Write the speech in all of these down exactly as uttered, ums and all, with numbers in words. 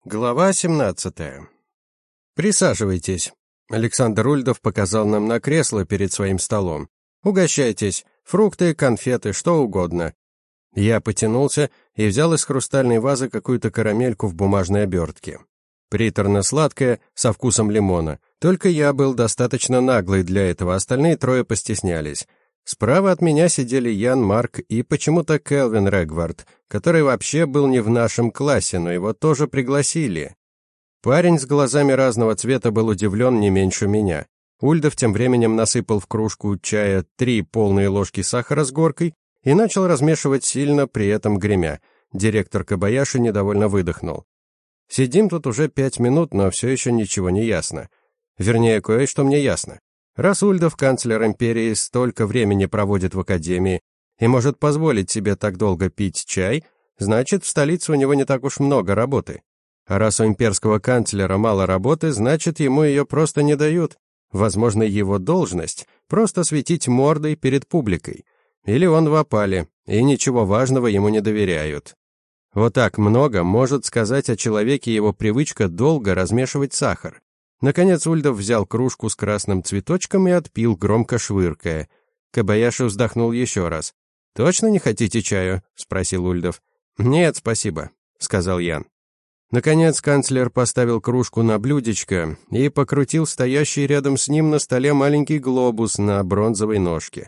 Глава семнадцатая. «Присаживайтесь». Александр Ульдов показал нам на кресло перед своим столом. «Угощайтесь. Фрукты, конфеты, что угодно». Я потянулся и взял из хрустальной вазы какую-то карамельку в бумажной обертке. Приторно-сладкая, со вкусом лимона. Только я был достаточно наглый для этого, остальные трое постеснялись. Справа от меня сидели Ян, Марк и почему-то Келвин Регвард, который вообще был не в нашем классе, но его тоже пригласили. Парень с глазами разного цвета был удивлен не меньше меня. Ульдов тем временем насыпал в кружку чая три полные ложки сахара с горкой и начал размешивать сильно, при этом гремя. Директор Кобаяши недовольно выдохнул. Сидим тут уже пять минут, но все еще ничего не ясно. Вернее, кое-что мне ясно. Раз Ульдов, канцлер империи, столько времени проводит в академии и может позволить себе так долго пить чай, значит, в столице у него не так уж много работы. А раз у имперского канцлера мало работы, значит, ему ее просто не дают. Возможно, его должность — просто светить мордой перед публикой. Или он в опале, и ничего важного ему не доверяют. Вот так много может сказать о человеке его привычка долго размешивать сахар. Наконец Ульдов взял кружку с красным цветочком и отпил, громко швыркая. Кобаяши вздохнул еще раз. «Точно не хотите чаю?» — спросил Ульдов. «Нет, спасибо», — сказал Ян. Наконец канцлер поставил кружку на блюдечко и покрутил стоящий рядом с ним на столе маленький глобус на бронзовой ножке.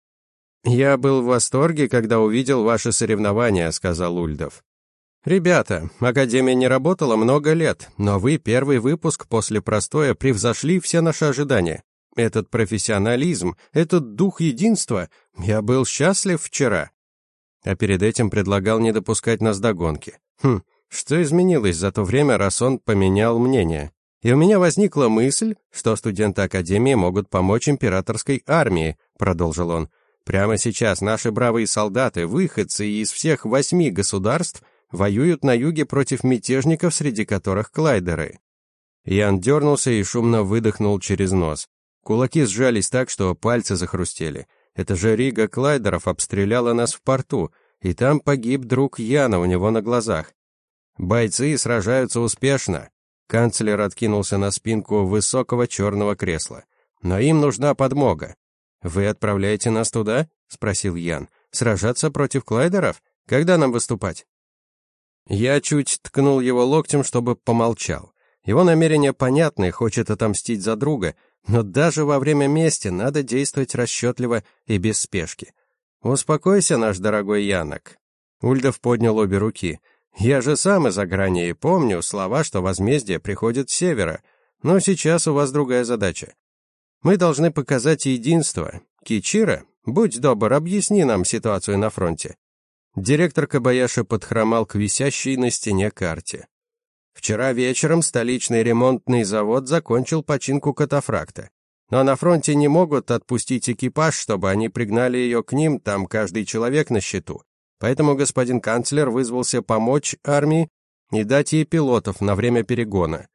«Я был в восторге, когда увидел ваши соревнования», — сказал Ульдов. «Ребята, Академия не работала много лет, но вы, первый выпуск после простоя, превзошли все наши ожидания. Этот профессионализм, этот дух единства, я был счастлив вчера». А перед этим предлагал не допускать нас до гонки. Хм, что изменилось за то время, раз он поменял мнение? И у меня возникла мысль, что студенты Академии могут помочь императорской армии, продолжил он. Прямо сейчас наши бравые солдаты, выходцы из всех восьми государств, воюют на юге против мятежников, среди которых клайдеры. Ян дернулся и шумно выдохнул через нос. Кулаки сжались так, что пальцы захрустели. Это же Рига клайдеров обстреляла нас в порту, и там погиб друг Яна у него на глазах. Бойцы сражаются успешно. Канцлер откинулся на спинку высокого черного кресла. Но им нужна подмога. «Вы отправляете нас туда?» — спросил Ян. «Сражаться против клайдеров? Когда нам выступать?» Я чуть ткнул его локтем, чтобы помолчал. Его намерения понятны, хочет отомстить за друга, но даже во время мести надо действовать расчетливо и без спешки. «Успокойся, наш дорогой Янок». Ульдов поднял обе руки. «Я же сам из-за грани и помню слова, что возмездие приходит с севера, но сейчас у вас другая задача. Мы должны показать единство. Кичиро, будь добр, объясни нам ситуацию на фронте». Директор Кобаяши подхромал к висящей на стене карте. Вчера вечером столичный ремонтный завод закончил починку катафракта. Но на фронте не могут отпустить экипаж, чтобы они пригнали ее к ним, там каждый человек на счету. Поэтому господин канцлер вызвался помочь армии и дать ей пилотов на время перегона.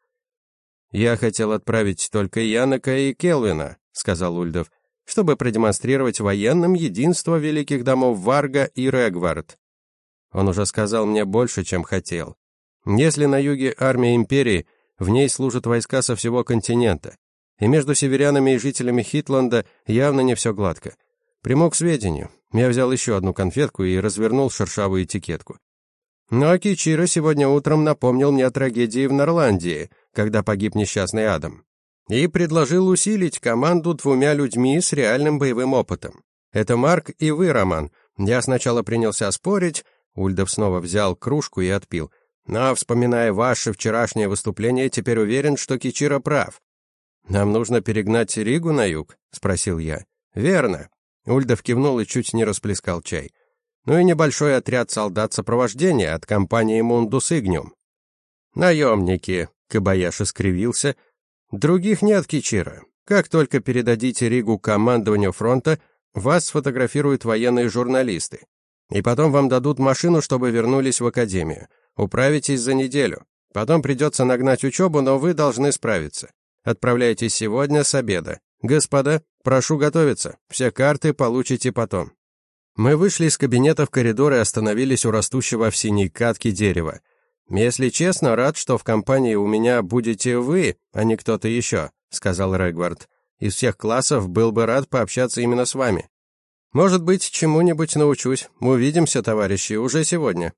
«Я хотел отправить только Янока и Келвина», — сказал Ульдов, чтобы продемонстрировать военным единство великих домов Варга и Регвард. Он уже сказал мне больше, чем хотел. Если на юге армия империи, в ней служат войска со всего континента, и между северянами и жителями Хитланда явно не все гладко. Приму к сведению. Я взял еще одну конфетку и развернул шершавую этикетку. Но Кичиро сегодня утром напомнил мне о трагедии в Норландии, когда погиб несчастный Адам, и предложил усилить команду двумя людьми с реальным боевым опытом. Это Марк и вы, Роман. Я сначала принялся спорить, Ульдов снова взял кружку и отпил. Но, вспоминая ваше вчерашнее выступление, теперь уверен, что Кичиро прав. «Нам нужно перегнать Ригу на юг?» — спросил я. «Верно». Ульдов кивнул и чуть не расплескал чай. «Ну и небольшой отряд солдат сопровождения от компании Мундус Игниум». «Наемники», — Кобаяши скривился. «Других нет, Кичиро. Как только передадите Ригу командованию фронта, вас сфотографируют военные журналисты. И потом вам дадут машину, чтобы вернулись в академию. Управитесь за неделю. Потом придется нагнать учебу, но вы должны справиться. Отправляйтесь сегодня с обеда. Господа, прошу готовиться. Все карты получите потом». Мы вышли из кабинета в коридор и остановились у растущего в синей катке дерева. «Если честно, рад, что в компании у меня будете вы, а не кто-то еще», — сказал Регвард. «Из всех классов был бы рад пообщаться именно с вами. Может быть, чему-нибудь научусь. Увидимся, товарищи, уже сегодня».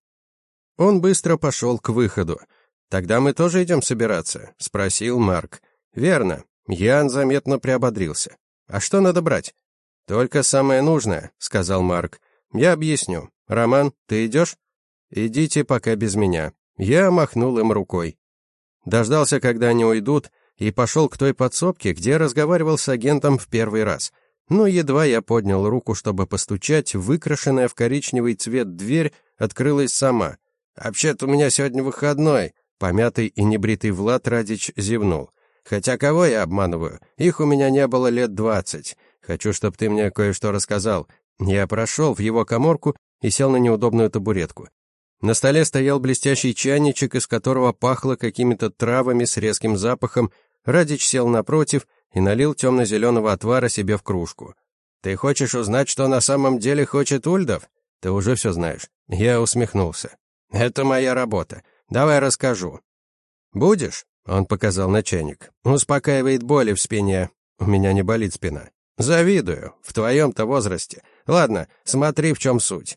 Он быстро пошел к выходу. «Тогда мы тоже идем собираться?» — спросил Марк. «Верно». Ян заметно приободрился. «А что надо брать?» «Только самое нужное», — сказал Марк. «Я объясню. Роман, ты идешь?» «Идите пока без меня». Я махнул им рукой. Дождался, когда они уйдут, и пошел к той подсобке, где разговаривал с агентом в первый раз. Но едва я поднял руку, чтобы постучать, выкрашенная в коричневый цвет дверь открылась сама. «Вообще-то у меня сегодня выходной», — помятый и небритый Влад Радич зевнул. «Хотя кого я обманываю? Их у меня не было лет двадцать. Хочу, чтобы ты мне кое-что рассказал». Я прошел в его каморку и сел на неудобную табуретку. На столе стоял блестящий чайничек, из которого пахло какими-то травами с резким запахом. Радич сел напротив и налил темно-зеленого отвара себе в кружку. «Ты хочешь узнать, что на самом деле хочет Ульдов? Ты уже все знаешь». Я усмехнулся. «Это моя работа. Давай расскажу». «Будешь?» — он показал на чайник. «Успокаивает боли в спине. У меня не болит спина». «Завидую. В твоем-то возрасте. Ладно, смотри, в чем суть».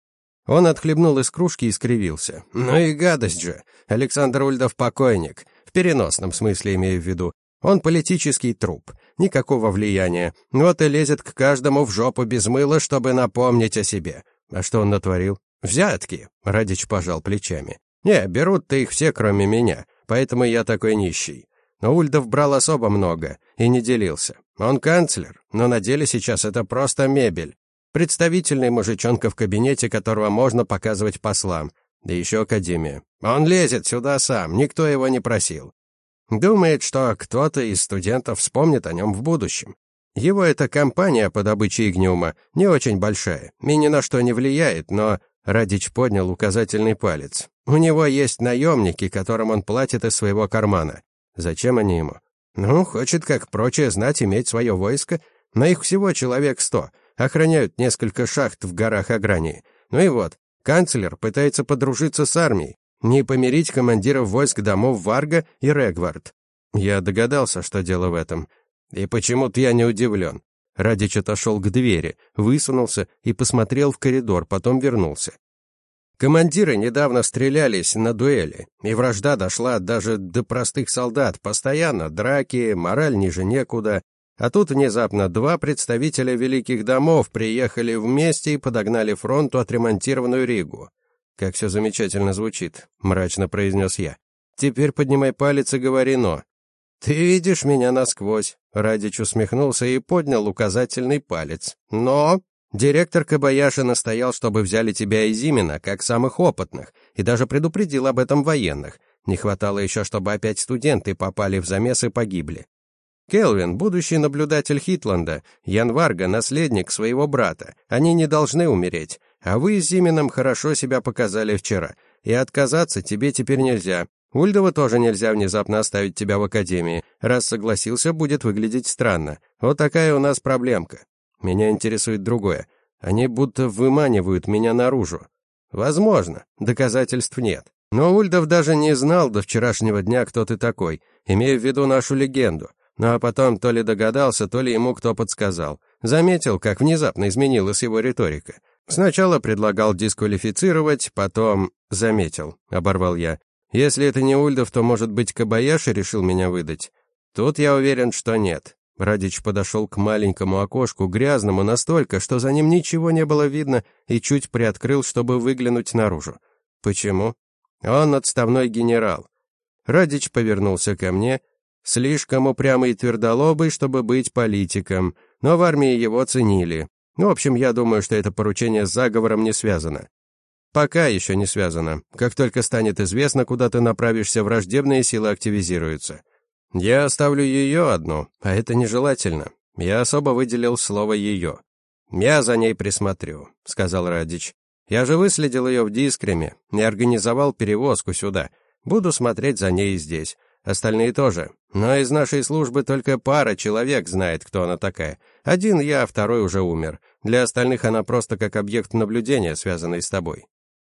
Он отхлебнул из кружки и скривился. «Ну и гадость же. Александр Ульдов покойник. В переносном смысле имею в виду. Он политический труп. Никакого влияния. Вот и лезет к каждому в жопу без мыла, чтобы напомнить о себе. А что он натворил? Взятки». Радич пожал плечами. «Не, берут-то их все, кроме меня. Поэтому я такой нищий. Но Ульдов брал особо много и не делился. Он канцлер, но на деле сейчас это просто мебель. Представительный мужичонка в кабинете, которого можно показывать послам. Да еще академия. Он лезет сюда сам, никто его не просил. Думает, что кто-то из студентов вспомнит о нем в будущем. Его эта компания по добыче игниума не очень большая и ни на что не влияет, но...» Радич поднял указательный палец. «У него есть наемники, которым он платит из своего кармана. Зачем они ему? Ну, хочет, как прочее, знать, иметь свое войско. На их всего человек сто. Охраняют несколько шахт в горах Агрании. Ну и вот, канцлер пытается подружиться с армией, не помирить командиров войск домов Варга и Регвард». Я догадался, что дело в этом. И почему-то я не удивлен. Радич отошел к двери, высунулся и посмотрел в коридор, потом вернулся. Командиры недавно стрелялись на дуэли, и вражда дошла даже до простых солдат. Постоянно драки, мораль ниже некуда. А тут внезапно два представителя великих домов приехали вместе и подогнали фронту отремонтированную Ригу. «Как все замечательно звучит», — мрачно произнес я. «Теперь поднимай палец и говори «но». «Ты видишь меня насквозь», — Радич усмехнулся и поднял указательный палец. «Но...» Директор Кобаяши настоял, чтобы взяли тебя из Зимина, как самых опытных, и даже предупредил об этом военных. Не хватало еще, чтобы опять студенты попали в замес и погибли. Келвин, будущий наблюдатель Хитланда, Ян Варга, наследник своего брата. Они не должны умереть. А вы с Зимином хорошо себя показали вчера. И отказаться тебе теперь нельзя. Ульдова тоже нельзя внезапно оставить тебя в академии. Раз согласился, будет выглядеть странно. Вот такая у нас проблемка. Меня интересует другое. Они будто выманивают меня наружу. Возможно, доказательств нет. Но Ульдов даже не знал до вчерашнего дня, кто ты такой, имея в виду нашу легенду. Ну а потом то ли догадался, то ли ему кто подсказал. Заметил, как внезапно изменилась его риторика. Сначала предлагал дисквалифицировать, потом... Заметил, оборвал я. Если это не Ульдов, то, может быть, Кобаяши решил меня выдать? Тут я уверен, что нет. Радич подошел к маленькому окошку, грязному настолько, что за ним ничего не было видно, и чуть приоткрыл, чтобы выглянуть наружу. Почему? Он отставной генерал. Радич повернулся ко мне, слишком упрямый и твердолобый, чтобы быть политиком, но в армии его ценили. В общем, я думаю, что это поручение с заговором не связано. Пока еще не связано. Как только станет известно, куда ты направишься, враждебные силы активизируются. Я оставлю ее одну, а это нежелательно. Я особо выделил слово «ее». «Я за ней присмотрю», — сказал Радич. «Я же выследил ее в Дискреме и организовал перевозку сюда. Буду смотреть за ней здесь. Остальные тоже. Но из нашей службы только пара человек знает, кто она такая. Один я, а второй уже умер. Для остальных она просто как объект наблюдения, связанный с тобой».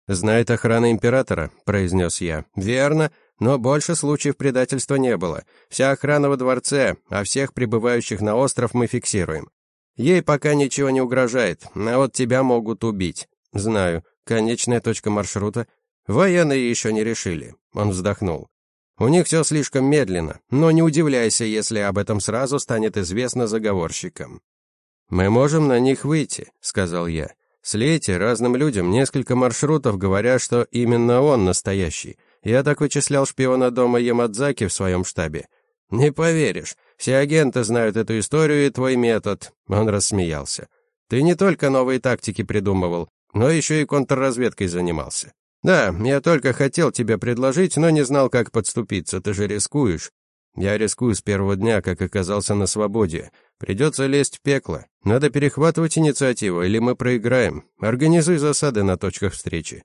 «Знает охрана императора», — произнес я. «Верно, но больше случаев предательства не было. Вся охрана во дворце, а всех прибывающих на остров мы фиксируем. Ей пока ничего не угрожает, а вот тебя могут убить». «Знаю. Конечная точка маршрута?» «Военные еще не решили», — он вздохнул. «У них все слишком медленно, но не удивляйся, если об этом сразу станет известно заговорщикам». «Мы можем на них выйти», — сказал я. «Слейте разным людям несколько маршрутов, говоря, что именно он настоящий. Я так вычислял шпиона дома Ямадзаки в своем штабе». «Не поверишь, все агенты знают эту историю и твой метод», — он рассмеялся. «Ты не только новые тактики придумывал, но еще и контрразведкой занимался. Да, я только хотел тебе предложить, но не знал, как подступиться, ты же рискуешь». «Я рискую с первого дня, как оказался на свободе. Придется лезть в пекло. Надо перехватывать инициативу, или мы проиграем. Организуй засады на точках встречи.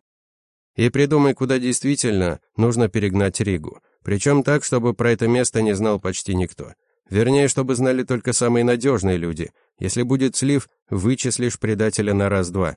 И придумай, куда действительно нужно перегнать Ригу. Причем так, чтобы про это место не знал почти никто. Вернее, чтобы знали только самые надежные люди. Если будет слив, вычислишь предателя на раз-два».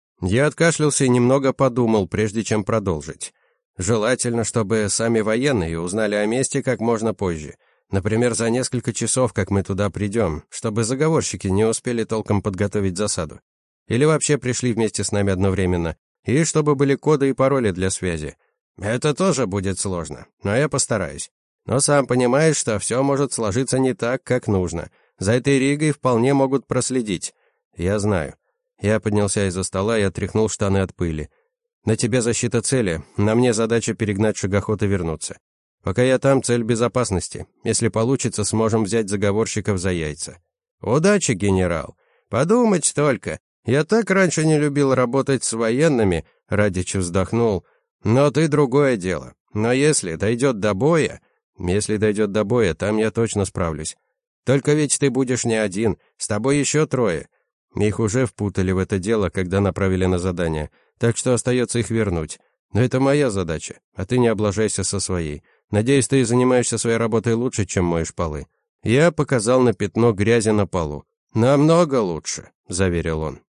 Я откашлялся и немного подумал, прежде чем продолжить. Желательно, чтобы сами военные узнали о месте как можно позже. Например, за несколько часов, как мы туда придем, чтобы заговорщики не успели толком подготовить засаду. Или вообще пришли вместе с нами одновременно. И чтобы были коды и пароли для связи. Это тоже будет сложно, но я постараюсь. Но сам понимаешь, что все может сложиться не так, как нужно. За этой Ригой вполне могут проследить. Я знаю. Я поднялся из-за стола и отряхнул штаны от пыли. На тебе защита цели, на мне задача перегнать шагоход и вернуться. Пока я там, цель безопасности. Если получится, сможем взять заговорщиков за яйца. Удачи, генерал. Подумать только. Я так раньше не любил работать с военными, Радич вздохнул. Но ты другое дело. Но если дойдет до боя... Если дойдет до боя, там я точно справлюсь. Только ведь ты будешь не один, с тобой еще трое. Их уже впутали в это дело, когда направили на задание. Так что остается их вернуть. Но это моя задача, а ты не облажайся со своей. Надеюсь, ты занимаешься своей работой лучше, чем моешь полы». Я показал на пятно грязи на полу. «Намного лучше», — заверил он.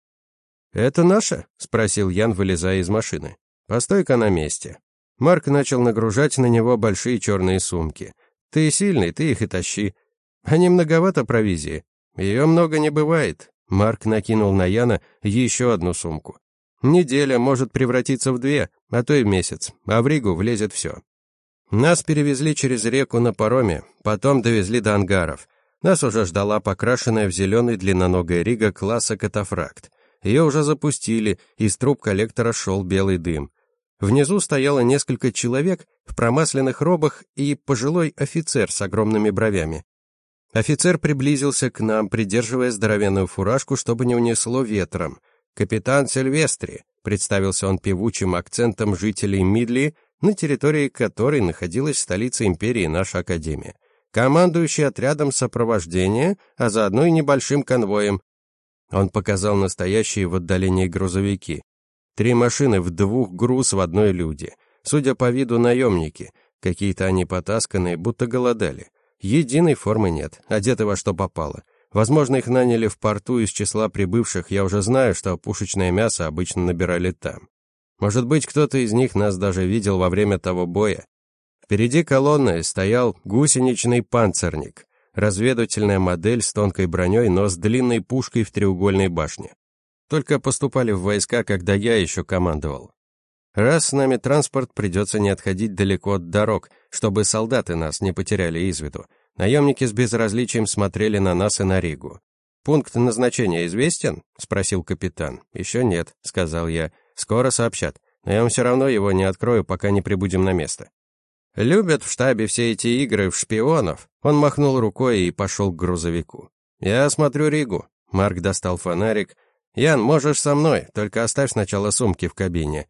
«Это наше?» — спросил Ян, вылезая из машины. «Постой-ка на месте». Марк начал нагружать на него большие черные сумки. «Ты сильный, ты их и тащи. А не многовато провизии? Ее много не бывает». Марк накинул на Яна еще одну сумку. «Неделя может превратиться в две, а то и в месяц, а в Ригу влезет все». Нас перевезли через реку на пароме, потом довезли до ангаров. Нас уже ждала покрашенная в зеленый длинноногая Рига класса «Катафракт». Ее уже запустили, из труб коллектора шел белый дым. Внизу стояло несколько человек в промасленных робах и пожилой офицер с огромными бровями. Офицер приблизился к нам, придерживая здоровенную фуражку, чтобы не унесло ветром. «Капитан Сильвестри», — представился он певучим акцентом жителей Мидли, на территории которой находилась столица империи наша академия. «Командующий отрядом сопровождения, а заодно и небольшим конвоем». Он показал настоящие в отдалении грузовики. Три машины в двух груз в одной люди. Судя по виду, наемники. Какие-то они потасканные, будто голодали. Единой формы нет, одеты во что попало. Возможно, их наняли в порту из числа прибывших, я уже знаю, что пушечное мясо обычно набирали там. Может быть, кто-то из них нас даже видел во время того боя. Впереди колонны стоял гусеничный панцирник, разведывательная модель с тонкой броней, но с длинной пушкой в треугольной башне. Только поступали в войска, когда я еще командовал. Раз с нами транспорт, придется не отходить далеко от дорог, чтобы солдаты нас не потеряли из виду. Наемники с безразличием смотрели на нас и на Ригу. «Пункт назначения известен?» — спросил капитан. «Еще нет», — сказал я. «Скоро сообщат, но я вам все равно его не открою, пока не прибудем на место». «Любят в штабе все эти игры в шпионов». Он махнул рукой и пошел к грузовику. «Я осмотрю Ригу». Марк достал фонарик. «Ян, можешь со мной, только оставь сначала сумки в кабине».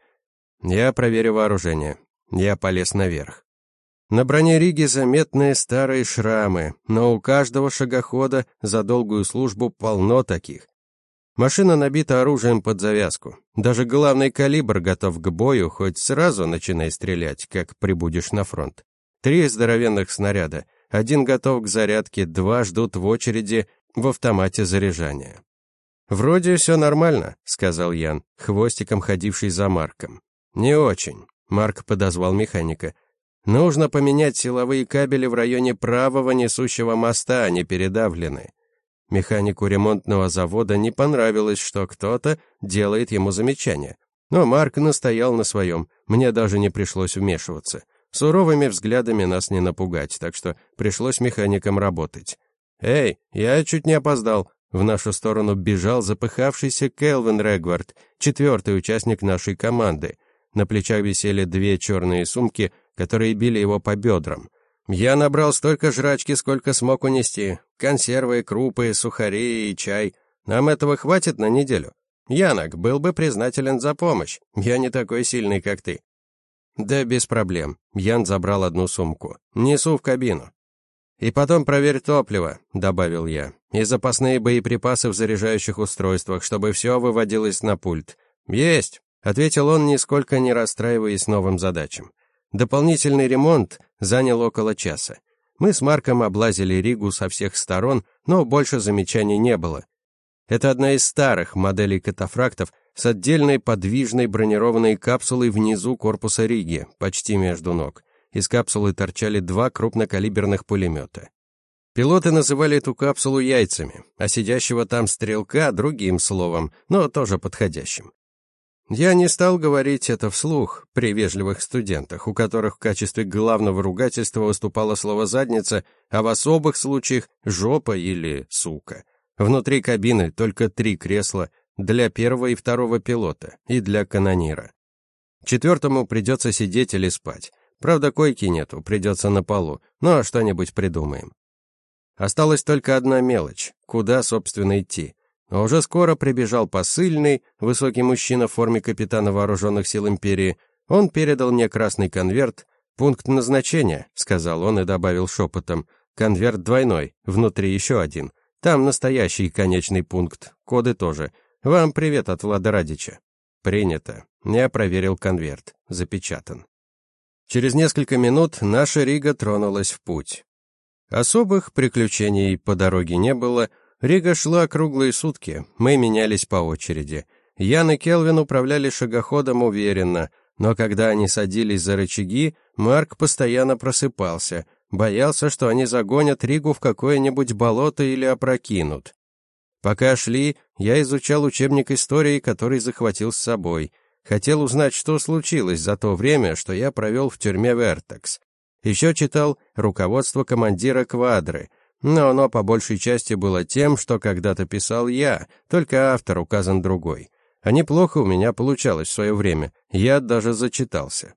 Я проверю вооружение. Я полез наверх. На броне Риги заметные старые шрамы, но у каждого шагохода за долгую службу полно таких. Машина набита оружием под завязку. Даже главный калибр готов к бою, хоть сразу начинай стрелять, как прибудешь на фронт. Три здоровенных снаряда. Один готов к зарядке, два ждут в очереди в автомате заряжания. «Вроде все нормально», — сказал Ян, хвостиком ходивший за Марком. «Не очень», — Марк подозвал механика. «Нужно поменять силовые кабели в районе правого несущего моста, они передавлены». Механику ремонтного завода не понравилось, что кто-то делает ему замечание. Но Марк настоял на своем, мне даже не пришлось вмешиваться. Суровыми взглядами нас не напугать, так что пришлось механикам работать. «Эй, я чуть не опоздал», — в нашу сторону бежал запыхавшийся Келвин Регвард, четвертый участник нашей команды. На плечах висели две черные сумки, которые били его по бедрам. Я набрал столько жрачки, сколько смог унести. Консервы, крупы, сухари и чай. Нам этого хватит на неделю. Янок, был бы признателен за помощь. Я не такой сильный, как ты. Да без проблем. Ян забрал одну сумку. Несу в кабину. И потом проверь топливо, добавил я. И запасные боеприпасы в заряжающих устройствах, чтобы все выводилось на пульт. Есть, ответил он, нисколько не расстраиваясь новым задачам. Дополнительный ремонт занял около часа. Мы с Марком облазили Ригу со всех сторон, но больше замечаний не было. Это одна из старых моделей катафрактов с отдельной подвижной бронированной капсулой внизу корпуса Риги, почти между ног. Из капсулы торчали два крупнокалиберных пулемета. Пилоты называли эту капсулу яйцами, а сидящего там стрелка другим словом, но тоже подходящим. Я не стал говорить это вслух при вежливых студентах, у которых в качестве главного ругательства выступало слово «задница», а в особых случаях «жопа» или «сука». Внутри кабины только три кресла для первого и второго пилота и для канонира. Четвертому придется сидеть или спать. Правда, койки нету, придется на полу, но что-нибудь придумаем. Осталась только одна мелочь — куда, собственно, идти. А уже скоро прибежал посыльный, высокий мужчина в форме капитана вооруженных сил империи. Он передал мне красный конверт. «Пункт назначения», — сказал он и добавил шепотом. «Конверт двойной, внутри еще один. Там настоящий конечный пункт, коды тоже. Вам привет от Влада Радича». «Принято». Я проверил конверт. Запечатан. Через несколько минут наша Рига тронулась в путь. Особых приключений по дороге не было. Рига шла круглые сутки, мы менялись по очереди. Ян и Келвин управляли шагоходом уверенно, но когда они садились за рычаги, Марк постоянно просыпался, боялся, что они загонят Ригу в какое-нибудь болото или опрокинут. Пока шли, я изучал учебник истории, который захватил с собой. Хотел узнать, что случилось за то время, что я провел в тюрьме Вертекс. Еще читал руководство командира квадры, но оно по большей части было тем, что когда-то писал я, только автор указан другой. А неплохо у меня получалось в свое время, я даже зачитался.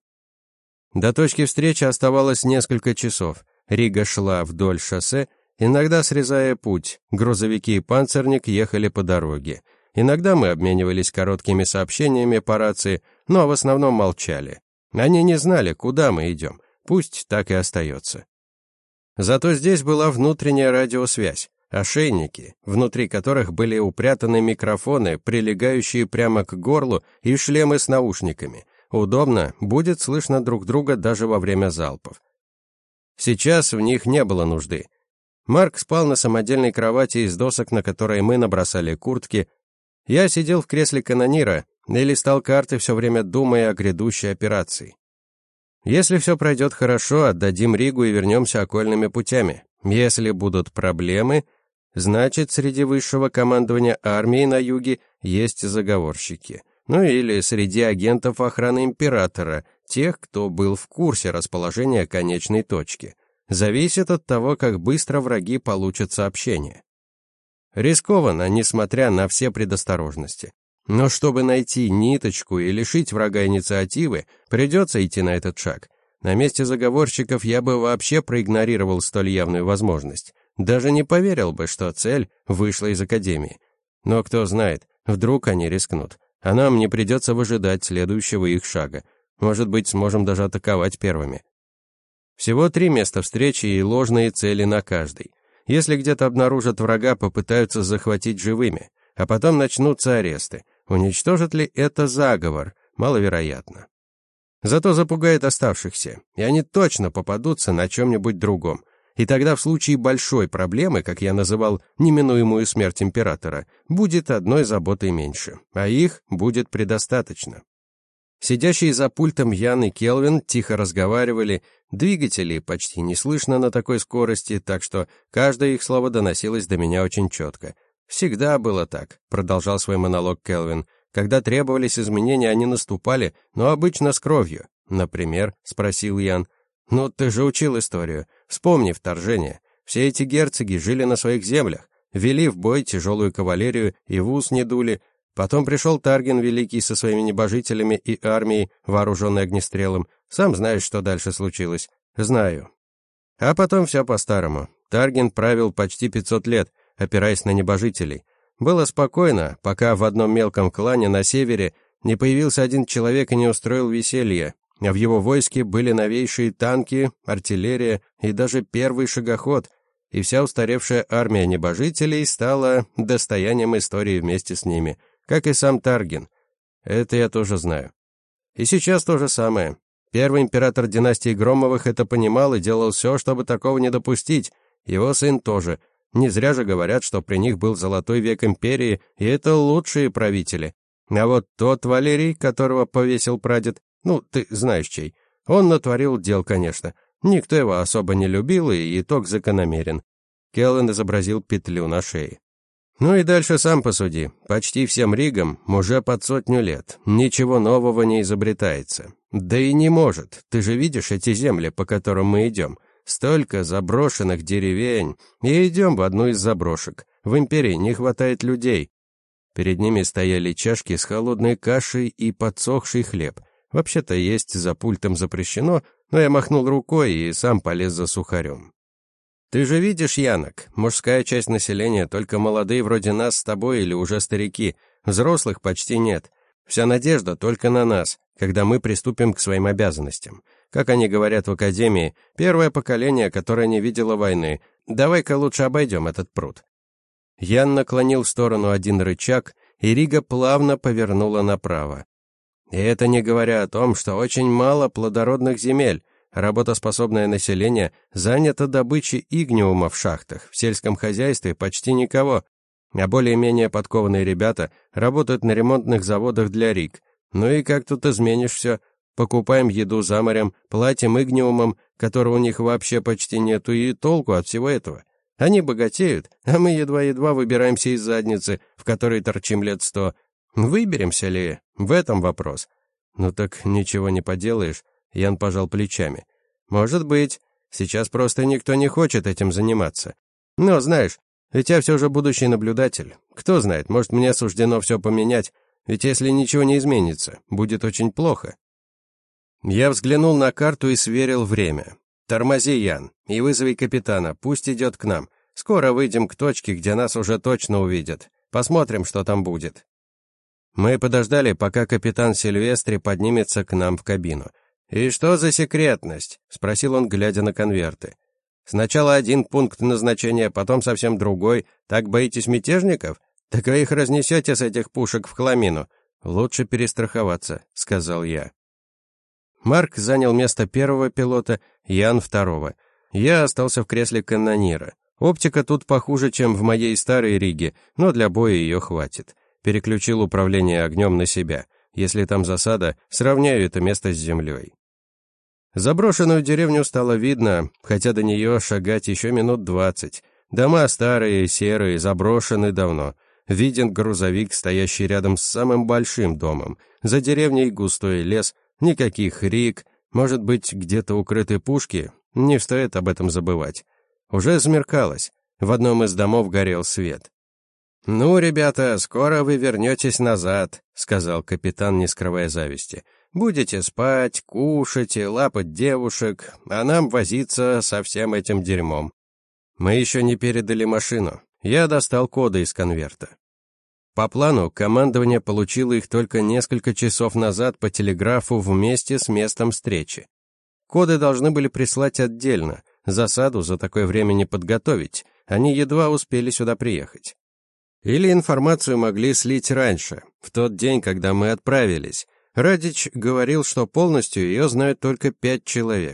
До точки встречи оставалось несколько часов. Рига шла вдоль шоссе, иногда срезая путь, грузовики и панцирник ехали по дороге. Иногда мы обменивались короткими сообщениями по рации, но в основном молчали. Они не знали, куда мы идем, пусть так и остается. Зато здесь была внутренняя радиосвязь, ошейники, внутри которых были упрятаны микрофоны, прилегающие прямо к горлу, и шлемы с наушниками. Удобно, будет слышно друг друга даже во время залпов. Сейчас в них не было нужды. Марк спал на самодельной кровати из досок, на которые мы набросали куртки. Я сидел в кресле канонира и листал карты, все время думая о грядущей операции. Если все пройдет хорошо, отдадим Ригу и вернемся окольными путями. Если будут проблемы, значит, среди высшего командования армии на юге есть заговорщики. Ну или среди агентов охраны императора, тех, кто был в курсе расположения конечной точки. Зависит от того, как быстро враги получат сообщение. Рискованно, несмотря на все предосторожности. Но чтобы найти ниточку и лишить врага инициативы, придется идти на этот шаг. На месте заговорщиков я бы вообще проигнорировал столь явную возможность. Даже не поверил бы, что цель вышла из академии. Но кто знает, вдруг они рискнут, а нам не придется выжидать следующего их шага. Может быть, сможем даже атаковать первыми. Всего три места встречи и ложные цели на каждой. Если где-то обнаружат врага, попытаются захватить живыми, а потом начнутся аресты. Уничтожит ли это заговор? Маловероятно. Зато запугает оставшихся, и они точно попадутся на чем-нибудь другом. И тогда в случае большой проблемы, как я называл неминуемую смерть императора, будет одной заботой меньше, а их будет предостаточно. Сидящие за пультом Ян и Келвин тихо разговаривали, двигателей почти не слышно на такой скорости, так что каждое их слово доносилось до меня очень четко. «Всегда было так», — продолжал свой монолог Келвин. «Когда требовались изменения, они наступали, но обычно с кровью». «Например?» — спросил Ян. «Ну, ты же учил историю. Вспомни вторжение. Все эти герцоги жили на своих землях, вели в бой тяжелую кавалерию и в ус не дули. Потом пришел Тарген Великий со своими небожителями и армией, вооруженной огнестрелом. Сам знаешь, что дальше случилось». «Знаю». А потом все по-старому. Тарген правил почти пятьсот лет, опираясь на небожителей. Было спокойно, пока в одном мелком клане на севере не появился один человек и не устроил веселье. А в его войске были новейшие танки, артиллерия и даже первый шагоход, и вся устаревшая армия небожителей стала достоянием истории вместе с ними, как и сам Тарген. Это я тоже знаю. И сейчас то же самое. Первый император династии Громовых это понимал и делал все, чтобы такого не допустить. Его сын тоже. Не зря же говорят, что при них был золотой век империи, и это лучшие правители. А вот тот Валерий, которого повесил прадед, ну, ты знаешь чей. Он натворил дел, конечно. Никто его особо не любил, и итог закономерен. Келвин изобразил петлю на шее. Ну и дальше сам посуди. Почти всем ригам уже под сотню лет. Ничего нового не изобретается. Да и не может. Ты же видишь эти земли, по которым мы идем. Столько заброшенных деревень. И идем в одну из заброшек. В империи не хватает людей. Перед ними стояли чашки с холодной кашей и подсохший хлеб. Вообще-то есть за пультом запрещено, но я махнул рукой и сам полез за сухарем. Ты же видишь, Янок, мужская часть населения, только молодые вроде нас с тобой или уже старики, взрослых почти нет. Вся надежда только на нас, когда мы приступим к своим обязанностям. Как они говорят в академии, первое поколение, которое не видело войны. Давай-ка лучше обойдем этот пруд. Ян наклонил в сторону один рычаг, и Рига плавно повернула направо. И это не говоря о том, что очень мало плодородных земель. Работоспособное население занято добычей игниума в шахтах, в сельском хозяйстве почти никого, а более-менее подкованные ребята работают на ремонтных заводах для риг. Ну и как тут изменишь все? Покупаем еду за морем, платим игниумом, которого у них вообще почти нету, и толку от всего этого. Они богатеют, а мы едва-едва выбираемся из задницы, в которой торчим лет сто. Выберемся ли? В этом вопрос. Ну так ничего не поделаешь. Ян пожал плечами. Может быть. Сейчас просто никто не хочет этим заниматься. Но, знаешь, ведь я все же будущий наблюдатель. Кто знает, может, мне суждено все поменять. Ведь если ничего не изменится, будет очень плохо. Я взглянул на карту и сверил время. Тормози, Ян, и вызови капитана, пусть идет к нам. Скоро выйдем к точке, где нас уже точно увидят. Посмотрим, что там будет. Мы подождали, пока капитан Сильвестри поднимется к нам в кабину. «И что за секретность?» — спросил он, глядя на конверты. «Сначала один пункт назначения, потом совсем другой. Так боитесь мятежников? Так вы их разнесете с этих пушек в хламину. Лучше перестраховаться», — сказал я. Марк занял место первого пилота, Ян — второго. Я остался в кресле канонира. Оптика тут похуже, чем в моей старой Риге, но для боя ее хватит. Переключил управление огнем на себя. Если там засада, сравняю это место с землей. Заброшенную деревню стало видно, хотя до нее шагать еще минут двадцать. Дома старые, серые, заброшены давно. Виден грузовик, стоящий рядом с самым большим домом. За деревней густой лес, никаких риг, может быть, где-то укрыты пушки, не стоит об этом забывать. Уже смеркалось, в одном из домов горел свет. «Ну, ребята, скоро вы вернетесь назад», — сказал капитан, не скрывая зависти. «Будете спать, кушать и лапать девушек, а нам возиться со всем этим дерьмом». Мы еще не передали машину. Я достал коды из конверта. По плану, командование получило их только несколько часов назад по телеграфу вместе с местом встречи. Коды должны были прислать отдельно, засаду за такое время не подготовить, они едва успели сюда приехать. Или информацию могли слить раньше, в тот день, когда мы отправились. Радич говорил, что полностью ее знают только пять человек.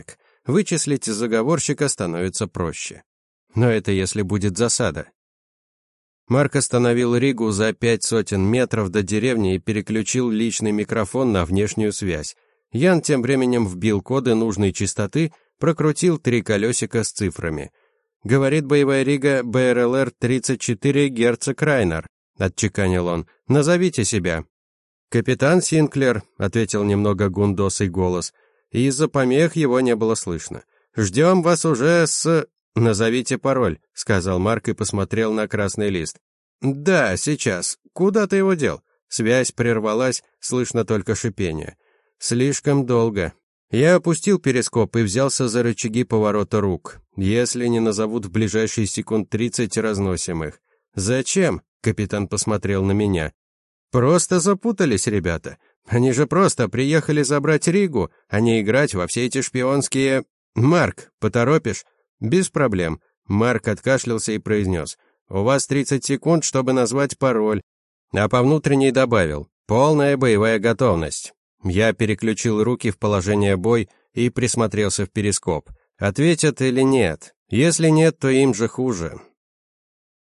Вычислить заговорщика становится проще. Но это если будет засада. Марк остановил Ригу за пять сотен метров до деревни и переключил личный микрофон на внешнюю связь. Ян тем временем вбил коды нужной частоты, прокрутил три колесика с цифрами. «Говорит боевая Рига бэ эр эл эр тридцать четыре герцог Райнер», — отчеканил он. «Назовите себя». «Капитан Синклер», — ответил немного гундосый голос, и из-за помех его не было слышно. «Ждем вас уже с...» «Назовите пароль», — сказал Марк и посмотрел на красный лист. «Да, сейчас. Куда ты его дел?» Связь прервалась, слышно только шипение. «Слишком долго». Я опустил перископ и взялся за рычаги поворота рук. Если не назовут в ближайшие секунд тридцать, разносим их. «Зачем?» — капитан посмотрел на меня. «Просто запутались ребята. Они же просто приехали забрать Ригу, а не играть во все эти шпионские... Марк, поторопишь?» «Без проблем». Марк откашлялся и произнес. «У вас тридцать секунд, чтобы назвать пароль». А по внутренней добавил. «Полная боевая готовность». Я переключил руки в положение бой и присмотрелся в перископ. Ответят или нет? Если нет, то им же хуже.